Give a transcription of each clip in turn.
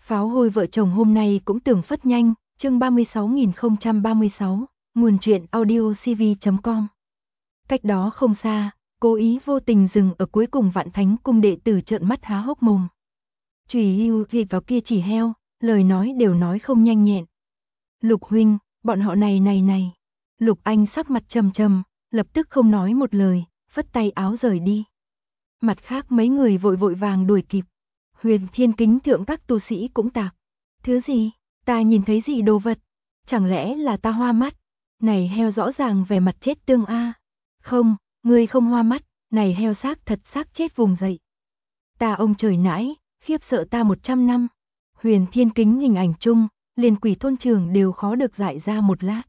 Pháo hôi vợ chồng hôm nay cũng tưởng phất nhanh, chương 36.036, nguồn truyện audiocv.com. Cách đó không xa, cố ý vô tình dừng ở cuối cùng Vạn Thánh cung đệ tử trợn mắt há hốc mồm. Chùy hưu vì vào kia chỉ heo, lời nói đều nói không nhanh nhẹn. Lục huynh, bọn họ này. Lục Anh sắc mặt trầm trầm, lập tức không nói một lời, phất tay áo rời đi. Mặt khác mấy người vội vàng đuổi kịp. Huyền Thiên Kính thượng các tu sĩ cũng tạc. Thứ gì? Ta nhìn thấy gì đồ vật? Chẳng lẽ là ta hoa mắt? Này heo rõ ràng vẻ mặt chết tương a. Không, ngươi không hoa mắt, này heo xác thật xác chết vùng dậy. Ta ông trời nãi, khiếp sợ ta 100 năm. Huyền Thiên Kính hình ảnh chung, liền quỷ thôn trưởng đều khó được giải ra một lát.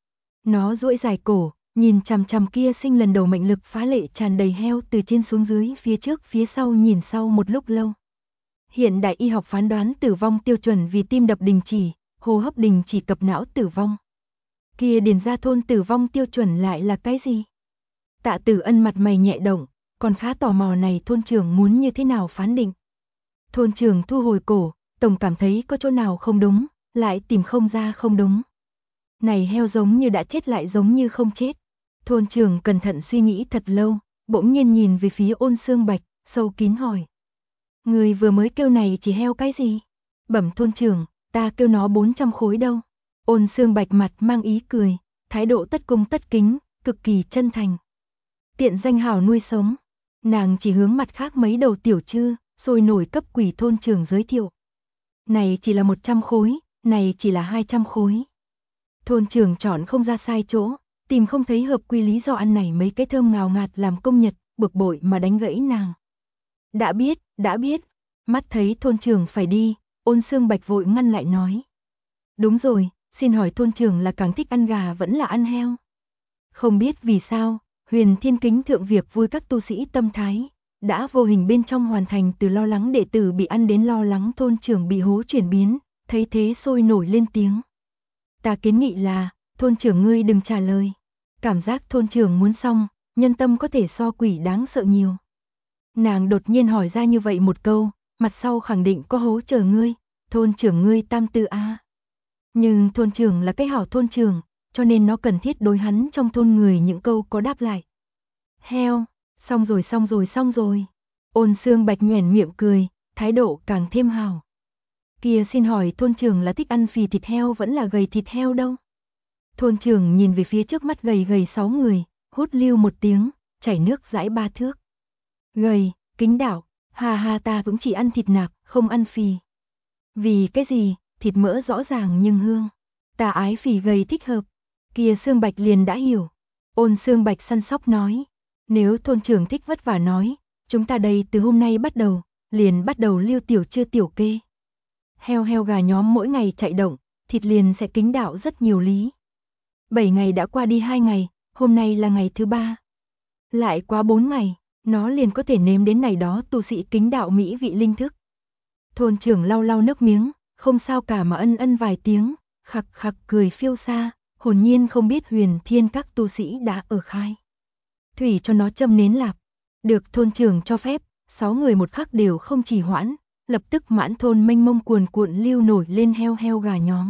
Nó duỗi dài cổ, nhìn chằm chằm kia sinh lần đầu mệnh lực phá lệ tràn đầy heo từ trên xuống dưới phía trước phía sau nhìn sau một lúc lâu. Hiện đại y học phán đoán tử vong tiêu chuẩn vì tim đập đình chỉ, hô hấp đình chỉ cập não tử vong. Kia điền ra thôn tử vong tiêu chuẩn lại là cái gì? Tạ Tử Ân mặt mày nhẹ động, còn khá tò mò này thôn trưởng muốn như thế nào phán định. Thôn trưởng thu hồi cổ, tổng cảm thấy có chỗ nào không đúng, lại tìm không ra không đúng. Này heo giống như đã chết lại giống như không chết. Thôn trưởng cẩn thận suy nghĩ thật lâu, bỗng nhiên nhìn về phía Ôn Xương Bạch, sâu kín hỏi. Người vừa mới kêu này chỉ heo cái gì? Bẩm thôn trưởng, ta kêu nó 400 khối đâu. Ôn Xương Bạch mặt mang ý cười, thái độ tất cung tất kính, cực kỳ chân thành. Tiện danh hảo nuôi sống. Nàng chỉ hướng mặt khác mấy đầu tiểu trư, rồi nổi cấp quỷ thôn trưởng giới thiệu. Này chỉ là 100 khối, này chỉ là 200 khối. Thôn trưởng chọn không ra sai chỗ, tìm không thấy hợp quy lý do ăn này mấy cái thơm ngào ngạt làm công nhật, bực bội mà đánh gãy nàng. Đã biết, mắt thấy thôn trưởng phải đi, Ôn Xương Bạch vội ngăn lại nói. Đúng rồi, xin hỏi thôn trưởng là càng thích ăn gà vẫn là ăn heo? Không biết vì sao, Huyền Thiên Kính thượng việc vui các tu sĩ tâm thái, đã vô hình bên trong hoàn thành từ lo lắng đệ tử bị ăn đến lo lắng thôn trưởng bị hố chuyển biến, thấy thế sôi nổi lên tiếng. Ta kiến nghị là, thôn trưởng ngươi đừng trả lời. Cảm giác thôn trưởng muốn xong, nhân tâm có thể so quỷ đáng sợ nhiều. Nàng đột nhiên hỏi ra như vậy một câu, mặt sau khẳng định có hố chờ ngươi, thôn trưởng ngươi tam tư a. Nhưng thôn trưởng là cái hảo thôn trưởng, cho nên nó cần thiết đối hắn trong thôn người những câu có đáp lại. Heo, xong rồi. Ôn Xương Bạch nhoẻn miệng cười, thái độ càng thêm hào. Kia xin hỏi thôn trưởng là thích ăn phì thịt heo vẫn là gầy thịt heo đâu? Thôn trưởng nhìn về phía trước mắt gầy 6 người, hút lưu một tiếng, chảy nước dãi 3 thước. Gầy, Kính đạo, ha ta cũng chỉ ăn thịt nạc, không ăn phì. Vì cái gì, thịt mỡ rõ ràng nhưng hương. Ta ái phì gầy thích hợp. Kia Xương Bạch liền đã hiểu. Ôn Xương Bạch săn sóc nói. Nếu thôn trưởng thích vất vả nói, chúng ta đây từ hôm nay bắt đầu, liền bắt đầu lưu tiểu chưa tiểu kê. Heo gà nhóm mỗi ngày chạy động, thịt liền sẽ kính đạo rất nhiều lý. 7 ngày đã qua đi 2 ngày, hôm nay là ngày thứ 3. Lại quá 4 ngày, nó liền có thể nếm đến này đó tu sĩ kính đạo mỹ vị linh thức. Thôn trưởng lau nước miếng, không sao cả mà ân vài tiếng, khặc cười phiêu xa, hồn nhiên không biết Huyền Thiên các tu sĩ đã ở khai. Thủy cho nó châm nến lạp. Được thôn trưởng cho phép, 6 người một khắc đều không trì hoãn, lập tức mãn thôn mênh mông cuồn cuộn lưu nổi lên heo gà nhóm.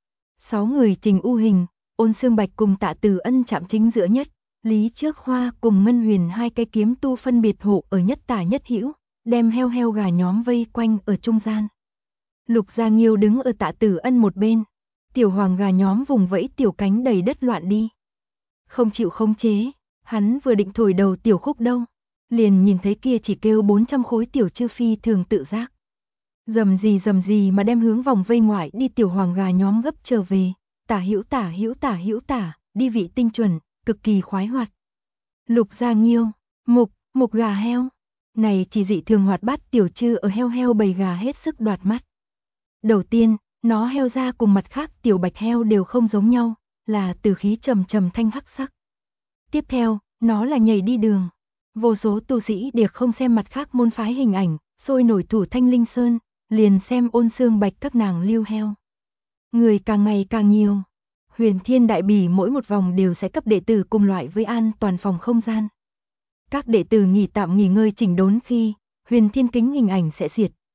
6 người trình u hình, Ôn Xương Bạch cùng Tạ Tử Ân chạm chính giữa nhất, Lý Trước Hoa cùng Ngân Huyền hai cái kiếm tu phân biệt hộ ở nhất tả nhất hữu, đem heo gà nhóm vây quanh ở trung gian. Lục Gia Nghiêu đứng ở Tạ Tử Ân một bên, tiểu hoàng gà nhóm vùng vẫy tiểu cánh đầy đất loạn đi. Không chịu khống chế, hắn vừa định thổi đầu tiểu khúc đâu, liền nhìn thấy kia chỉ kêu 400 khối tiểu chư phi thường tự giác. Dầm gì mà đem hướng vòng vây ngoại đi tiểu hoàng gà nhóm gấp trở về, tả hữu tả, đi vị tinh chuẩn, cực kỳ khoái hoạt. Lục Gia Nghiêu, mục gà heo, này chỉ dị thường hoạt bát tiểu chư ở heo bầy gà hết sức đoạt mắt. Đầu tiên, nó heo ra cùng mặt khác tiểu bạch heo đều không giống nhau, là từ khí trầm thanh hắc sắc. Tiếp theo, nó là nhảy đi đường. Vô số tu sĩ điệp không xem mặt khác môn phái hình ảnh, sôi nổi thủ Thanh Linh Sơn, liền xem Ôn Xương Bạch các nàng lưu heo. Người càng ngày càng nhiều. Huyền Thiên Đại Bỉ mỗi một vòng đều sẽ cấp đệ tử cùng loại với an toàn phòng không gian. Các đệ tử nghỉ tạm nghỉ ngơi chỉnh đốn khi, Huyền Thiên Kính hình ảnh sẽ diệt,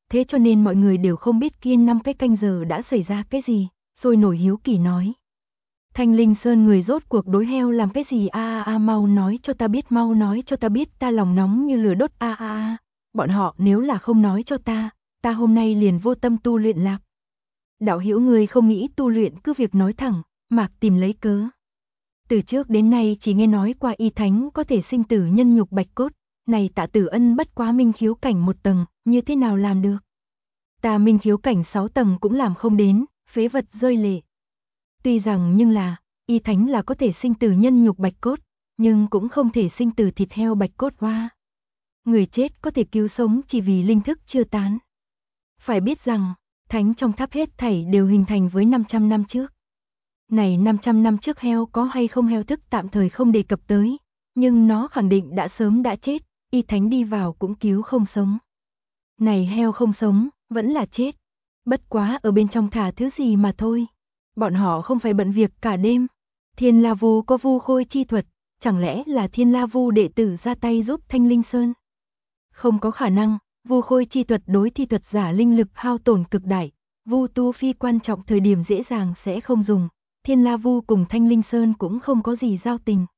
thế cho nên mọi người đều không biết kia 5 cái canh giờ đã xảy ra cái gì, rồi nổi hiếu kỳ nói. Thanh Linh Sơn người rốt cuộc đối heo làm cái gì mau nói cho ta biết, mau nói cho ta biết, ta lòng nóng như lửa đốt bọn họ nếu là không nói cho ta hôm nay liền vô tâm tu luyện lạc. Đạo hữu người không nghĩ tu luyện cứ việc nói thẳng, mạc tìm lấy cớ. Từ trước đến nay chỉ nghe nói qua y thánh có thể sinh tử nhân nhục bạch cốt, này Tạ Tử Ân bất quá minh khiếu cảnh 1 tầng, như thế nào làm được? Ta minh khiếu cảnh 6 tầng cũng làm không đến, phế vật rơi lệ. Tuy rằng nhưng là, y thánh là có thể sinh tử nhân nhục bạch cốt, nhưng cũng không thể sinh tử thịt heo bạch cốt hoa. Người chết có thể cứu sống chỉ vì linh thức chưa tán. Phải biết rằng, thánh trong tháp hết thảy đều hình thành với 500 năm trước. Này 500 năm trước heo có hay không heo thức tạm thời không đề cập tới, nhưng nó khẳng định đã sớm đã chết, y thánh đi vào cũng cứu không sống. Này heo không sống, vẫn là chết. Bất quá ở bên trong thả thứ gì mà thôi. Bọn họ không phải bận việc cả đêm. Thiên La Vu có vu khôi chi thuật, chẳng lẽ là Thiên La Vu đệ tử ra tay giúp Thanh Linh Sơn? Không có khả năng, vu khôi chi thuật đối thi thuật giả linh lực hao tổn cực đại, vu tu phi quan trọng thời điểm dễ dàng sẽ không dùng. Thiên La Vu cùng Thanh Linh Sơn cũng không có gì giao tình.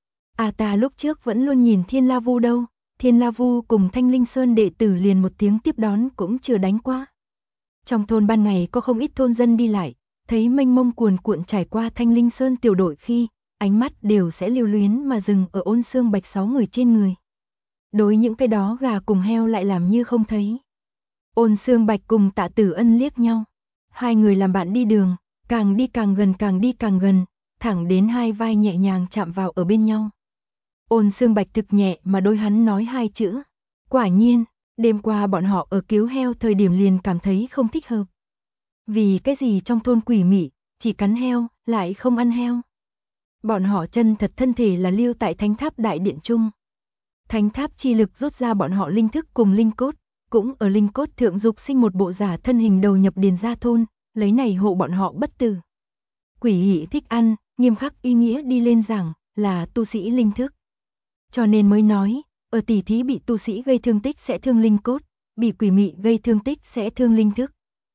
Ta lúc trước vẫn luôn nhìn Thiên La Vu đâu, Thiên La Vu cùng Thanh Linh Sơn đệ tử liền một tiếng tiếp đón cũng chưa đánh qua. Trong thôn ban ngày có không ít thôn dân đi lại, thấy mênh mông cuồn cuộn trải qua Thanh Linh Sơn tiểu đội khi, ánh mắt đều sẽ lưu luyến mà dừng ở Ôn Xương Bạch 6 người trên người. Đối những cái đó gà cùng heo lại làm như không thấy. Ôn Xương Bạch cùng Tạ Tử Ân liếc nhau. Hai người làm bạn đi đường, càng đi càng gần, càng đi càng gần, thẳng đến hai vai nhẹ nhàng chạm vào ở bên nhau. Ôn Xương Bạch thực nhẹ mà đôi hắn nói 2 chữ. Quả nhiên, đêm qua bọn họ ở cứu heo thời điểm liền cảm thấy không thích hợp. Vì cái gì trong thôn quỷ mị, chỉ cắn heo, lại không ăn heo. Bọn họ chân thật thân thể là lưu tại thánh tháp đại điện trung. Thánh tháp chi lực rút ra bọn họ linh thức cùng linh cốt, cũng ở linh cốt thượng dục sinh một bộ giả thân hình đầu nhập điền gia thôn, lấy này hộ bọn họ bất tử. Quỷ hỷ thích ăn, nghiêm khắc ý nghĩa đi lên giảng, là tu sĩ linh thức. Cho nên mới nói, ở tỉ thí bị tu sĩ gây thương tích sẽ thương linh cốt, bị quỷ mị gây thương tích sẽ thương linh thức.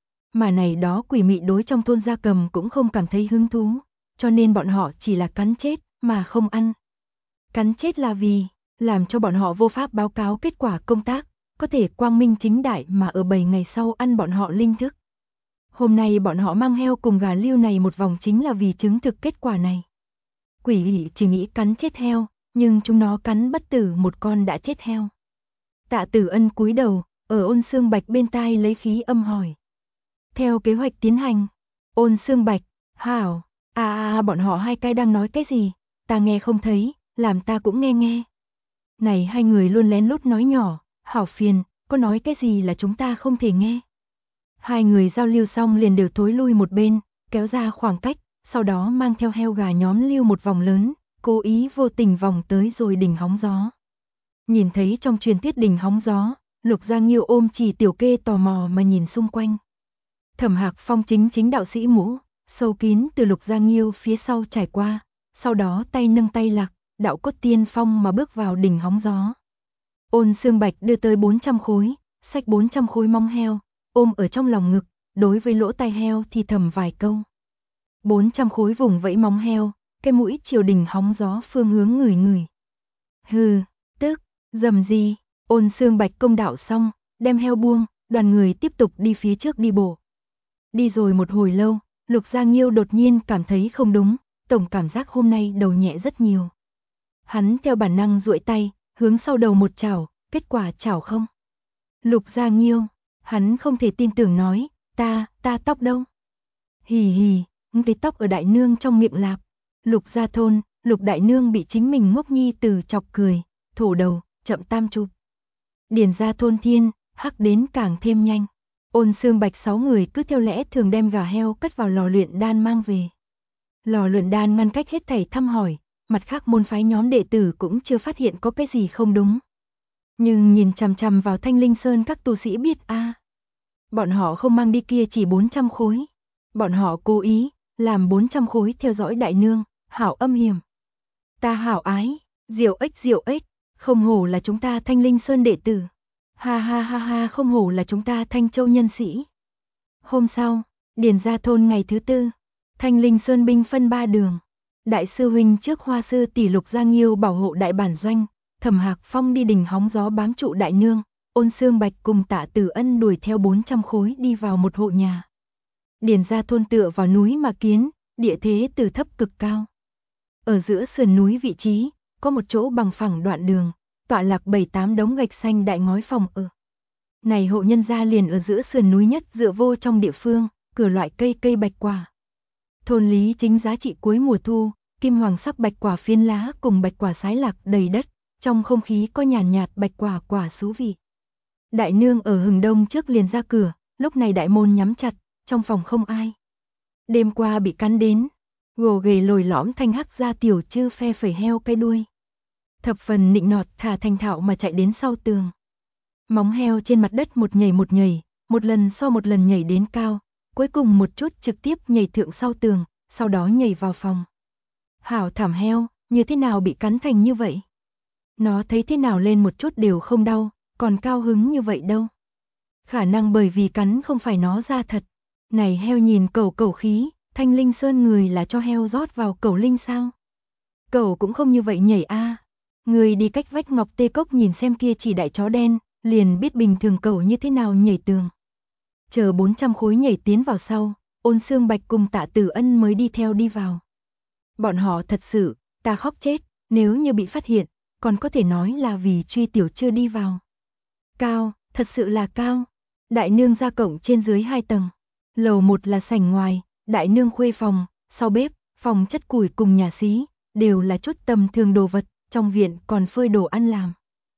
Mà này đó quỷ mị đối trong thôn gia cầm cũng không cảm thấy hứng thú, cho nên bọn họ chỉ là cắn chết, mà không ăn. Cắn chết là vì, làm cho bọn họ vô pháp báo cáo kết quả công tác, có thể quang minh chính đại mà ở 7 ngày sau ăn bọn họ linh thức. Hôm nay bọn họ mang heo cùng gà lưu này một vòng chính là vì chứng thực kết quả này. Quỷ hỷ chỉ nghĩ cắn chết heo, nhưng chúng nó cắn bất tử một con đã chết heo. Tạ Tử Ân cúi đầu, ở Ôn Xương Bạch bên tai lấy khí âm hỏi. Theo kế hoạch tiến hành, Ôn Xương Bạch, hảo, bọn họ hai cái đang nói cái gì, ta nghe không thấy, làm ta cũng nghe. Này hai người luôn lén lút nói nhỏ, hảo phiền, có nói cái gì là chúng ta không thể nghe. Hai người giao lưu xong liền đều thối lui một bên, kéo ra khoảng cách, sau đó mang theo heo gà nhóm lưu một vòng lớn, cố ý vô tình vòng tới rồi đỉnh hóng gió. Nhìn thấy trong truyền thuyết đỉnh hóng gió, Lục Gia Nghiêu ôm chỉ tiểu kê tò mò mà nhìn xung quanh. Thẩm Hạc Phong chính đạo sĩ mũ, sâu kín từ Lục Gia Nghiêu phía sau trải qua, sau đó tay nâng tay lạc, đạo cốt tiên phong mà bước vào đỉnh hóng gió. Ôn Xương Bạch đưa tới 400 khối, xách 400 khối móng heo, ôm ở trong lòng ngực, đối với lỗ tai heo thì thầm vài câu. 400 khối vùng vẫy móng heo, cái mũi chiều đỉnh hóng gió phương hướng ngửi. Hừ, tức, dầm gì, Ôn Xương Bạch công đạo xong, đem heo buông, đoàn người tiếp tục đi phía trước đi bộ. Đi rồi một hồi lâu, Lục Gia Nghiêu đột nhiên cảm thấy không đúng, tổng cảm giác hôm nay đầu nhẹ rất nhiều. Hắn theo bản năng duỗi tay, hướng sau đầu một chảo, kết quả chảo không. Lục Gia Nghiêu, hắn không thể tin tưởng nói, ta tóc đâu? Hì, cái tóc ở đại nương trong miệng lạp. Lục Gia thôn, Lục đại nương bị chính mình ngốc nhi từ chọc cười, thổ đầu, chậm tam chụp. Điền Gia thôn thiên, hắc đến càng thêm nhanh. Ôn Xương Bạch 6 người cứ theo lẽ thường đem gà heo cất vào lò luyện đan mang về. Lò luyện đan ngăn cách hết thảy thăm hỏi, mặt khác môn phái nhóm đệ tử cũng chưa phát hiện có cái gì không đúng. Nhưng nhìn chằm chằm vào Thanh Linh Sơn các tu sĩ biết bọn họ không mang đi kia chỉ 400 khối. Bọn họ cố ý, làm 400 khối theo dõi đại nương, hảo âm hiểm. Ta hảo ái, diệu ếch, không hổ là chúng ta Thanh Linh Sơn đệ tử. Ha ha ha ha, không hổ là chúng ta Thanh Châu nhân sĩ. Hôm sau, Điền Gia thôn ngày thứ tư, Thanh Linh Sơn binh phân 3 đường. Đại sư huynh trước Hoa sư tỷ Lục Gia Nghiêu bảo hộ đại bản doanh, Thẩm Hạc Phong đi đình hóng gió bám trụ đại nương, Ôn Xương Bạch cùng Tạ Tử Ân đuổi theo 400 khối đi vào một hộ nhà. Điền Gia thôn tựa vào núi mà kiến, địa thế từ thấp cực cao. Ở giữa sườn núi vị trí, có một chỗ bằng phẳng đoạn đường, tọa lạc 7-8 đống gạch xanh đại ngói phòng ở. Này hộ nhân gia liền ở giữa sườn núi nhất dựa vô trong địa phương, cửa loại cây bạch quả. Thôn lý chính giá trị cuối mùa thu, kim hoàng sắc bạch quả phiến lá cùng bạch quả sái lạc đầy đất, trong không khí có nhàn nhạt bạch quả quả xú vị. Đại nương ở hừng đông trước liền ra cửa, lúc này đại môn nhắm chặt, trong phòng không ai. Đêm qua bị cắn đến, gồ ghề lồi lõm thanh hắc ra tiểu chư phe phẩy heo cái đuôi. Thập phần nịnh nọt thả thành thạo mà chạy đến sau tường. Móng heo trên mặt đất một nhảy, một lần so một lần nhảy đến cao, cuối cùng một chút trực tiếp nhảy thượng sau tường, sau đó nhảy vào phòng. Hảo thảm heo, như thế nào bị cắn thành như vậy? Nó thấy thế nào lên một chút đều không đau, còn cao hứng như vậy đâu. Khả năng bởi vì cắn không phải nó ra thật. Này heo nhìn cẩu khí, Thanh Linh Sơn người là cho heo rót vào cẩu linh sao? Cẩu cũng không như vậy nhảy a. Người đi cách vách Ngọc Tê Cốc nhìn xem kia chỉ đại chó đen, liền biết bình thường cẩu như thế nào nhảy tường. Chờ 400 khối nhảy tiến vào sau, Ôn Xương Bạch cùng Tạ Tử Ân mới đi theo đi vào. Bọn họ thật sự, ta khóc chết, nếu như bị phát hiện, còn có thể nói là vì truy tiểu chưa đi vào. Cao, thật sự là cao. Đại nương ra cổng trên dưới 2 tầng. Lầu 1 là sảnh ngoài, đại nương khuê phòng, sau bếp, phòng chất củi cùng nhà xí, đều là chút tầm thường đồ vật, trong viện còn phơi đồ ăn làm.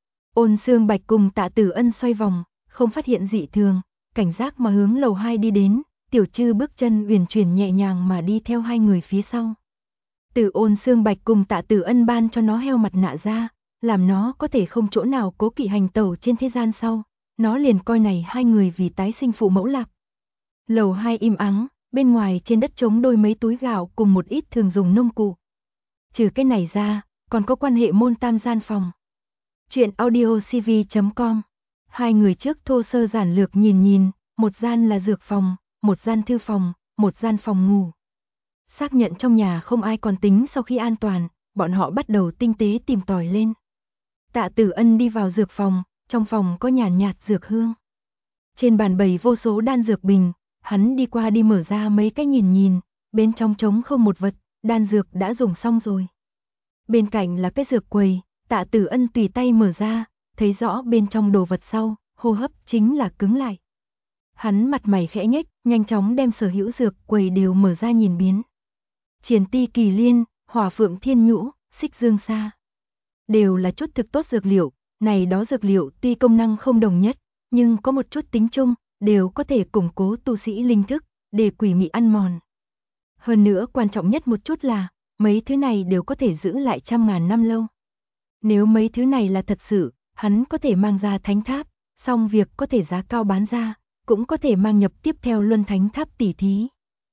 Ôn Xương Bạch cùng Tạ Tử Ân xoay vòng, không phát hiện dị thường, cảnh giác mà hướng lầu 2 đi đến, tiểu trư bước chân uyển chuyển nhẹ nhàng mà đi theo hai người phía sau. Từ Ôn Xương Bạch cùng Tạ Tử Ân ban cho nó heo mặt nạ ra, làm nó có thể không chỗ nào cố kỵ hành tẩu trên thế gian sau, nó liền coi này hai người vì tái sinh phụ mẫu lạc. Lầu 2 im ắng, bên ngoài trên đất trống đôi mấy túi gạo cùng một ít thường dùng nông cụ. Trừ cái này ra, còn có quan hệ môn tam gian phòng. Chuyện audiocv.com. Hai người trước thô sơ giản lược nhìn, một gian là dược phòng, một gian thư phòng, một gian phòng ngủ. Xác nhận trong nhà không ai còn tính sau khi an toàn, bọn họ bắt đầu tinh tế tìm tòi lên. Tạ Tử Ân đi vào dược phòng, trong phòng có nhàn nhạt dược hương. Trên bàn bày vô số đan dược bình, hắn đi qua đi mở ra mấy cái nhìn, bên trong trống không một vật, đan dược đã dùng xong rồi. Bên cạnh là cái dược quầy, Tạ Tử Ân tùy tay mở ra, thấy rõ bên trong đồ vật sau, hô hấp chính là cứng lại. Hắn mặt mày khẽ nhếch, nhanh chóng đem sở hữu dược quầy đều mở ra nhìn biến. Triển ti kỳ liên, hỏa phượng thiên nhũ, xích dương sa. Đều là chút thực tốt dược liệu, này đó dược liệu tuy công năng không đồng nhất, nhưng có một chút tính chung, đều có thể củng cố tu sĩ linh thức, để quỷ mị ăn mòn. Hơn nữa quan trọng nhất một chút là, mấy thứ này đều có thể giữ lại trăm ngàn năm lâu. Nếu mấy thứ này là thật sự, hắn có thể mang ra thánh tháp, xong việc có thể giá cao bán ra, cũng có thể mang nhập tiếp theo luân thánh tháp tỉ thí.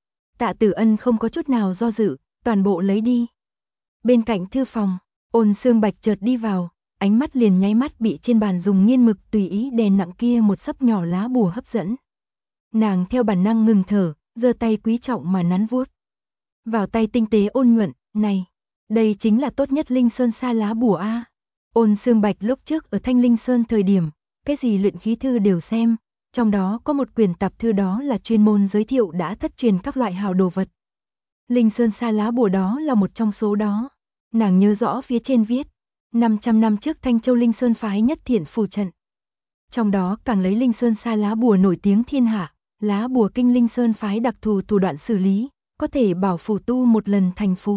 Tạ Tử Ân không có chút nào do dự, toàn bộ lấy đi. Bên cạnh thư phòng, Ôn Xương Bạch chợt đi vào, ánh mắt liền nháy mắt bị trên bàn dùng nghiên mực tùy ý đè nặng kia một xấp nhỏ lá bùa hấp dẫn. Nàng theo bản năng ngừng thở, giơ tay quý trọng mà nắn vuốt. Vào tay tinh tế ôn nhuận, này, đây chính là tốt nhất Linh Sơn sa lá bùa a. Ôn Xương Bạch lúc trước ở Thanh Linh Sơn thời điểm, cái gì luyện khí thư đều xem, trong đó có một quyển tạp thư đó là chuyên môn giới thiệu đã thất truyền các loại hào đồ vật. Linh Sơn sa lá bùa đó là một trong số đó. Nàng nhớ rõ phía trên viết, 500 năm trước Thanh Châu Linh Sơn phái nhất thiện phù trận. Trong đó càng lấy Linh Sơn sa lá bùa nổi tiếng thiên hạ, lá bùa kinh Linh Sơn phái đặc thù thủ đoạn xử lý, có thể bảo phù tu một lần thành phù.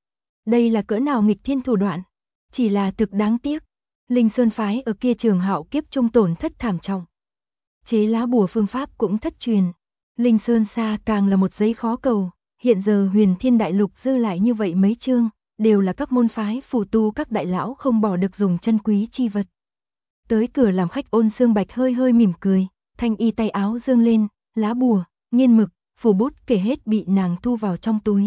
Đây là cỡ nào nghịch thiên thủ đoạn, chỉ là thực đáng tiếc. Linh Sơn phái ở kia trường hạo kiếp trung tổn thất thảm trọng. Chế lá bùa phương pháp cũng thất truyền. Linh Sơn sa càng là một giấy khó cầu, hiện giờ Huyền Thiên Đại Lục dư lại như vậy mấy chương, đều là các môn phái phù tu các đại lão không bỏ được dùng chân quý chi vật. Tới cửa làm khách Ôn Xương Bạch hơi hơi mỉm cười, thanh y tay áo dương lên, lá bùa, nghiên mực, phù bút kể hết bị nàng thu vào trong túi.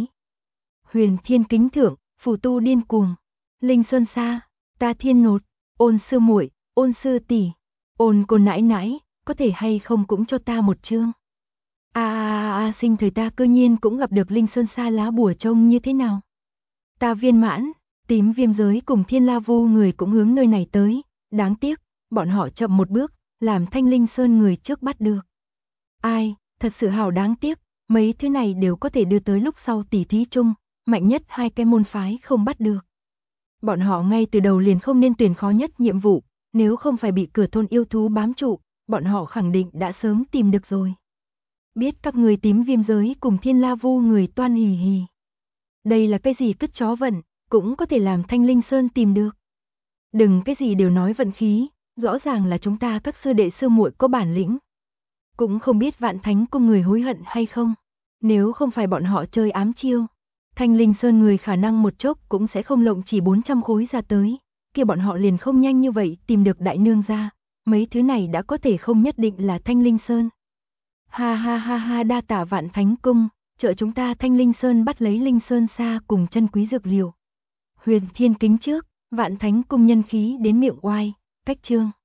Huyền Thiên kính thượng, phù tu điên cuồng. Linh Sơn sa, ta thiên nột, Ôn sư muội, Ôn sư tỷ. Ôn cô nãi nãi, có thể hay không cũng cho ta một chương. Sinh thời ta cơ nhiên cũng gặp được Linh Sơn Sa lá bùa trông như thế nào. Ta viên mãn, Tím Viêm Giới cùng Thiên La Vu người cũng hướng nơi này tới, đáng tiếc, bọn họ chậm một bước, làm Thanh Linh Sơn người trước bắt được. Ai, thật sự hào đáng tiếc, mấy thứ này đều có thể đưa tới lúc sau tỉ thí chung, mạnh nhất hai cái môn phái không bắt được. Bọn họ ngay từ đầu liền không nên tuyển khó nhất nhiệm vụ, nếu không phải bị cửa thôn yêu thú bám trụ, bọn họ khẳng định đã sớm tìm được rồi. Biết các người Tím Viêm Giới cùng Thiên La Vu người toan hì hì. Đây là cái gì cứt chó vận, cũng có thể làm Thanh Linh Sơn tìm được. Đừng cái gì đều nói vận khí, rõ ràng là chúng ta các sư đệ sư muội có bản lĩnh. Cũng không biết Vạn Thánh Cung người hối hận hay không, nếu không phải bọn họ chơi ám chiêu. Thanh Linh Sơn người khả năng một chốc cũng sẽ không lộng chỉ 400 khối ra tới, kia bọn họ liền không nhanh như vậy tìm được đại nương ra, mấy thứ này đã có thể không nhất định là Thanh Linh Sơn. Ha ha ha ha, đa tạ Vạn Thánh Cung, trợ chúng ta Thanh Linh Sơn bắt lấy Linh Sơn Sa cùng chân quý dược liệu. Huyền Thiên kính trước, Vạn Thánh Cung nhân khí đến miệng oai, cách chương.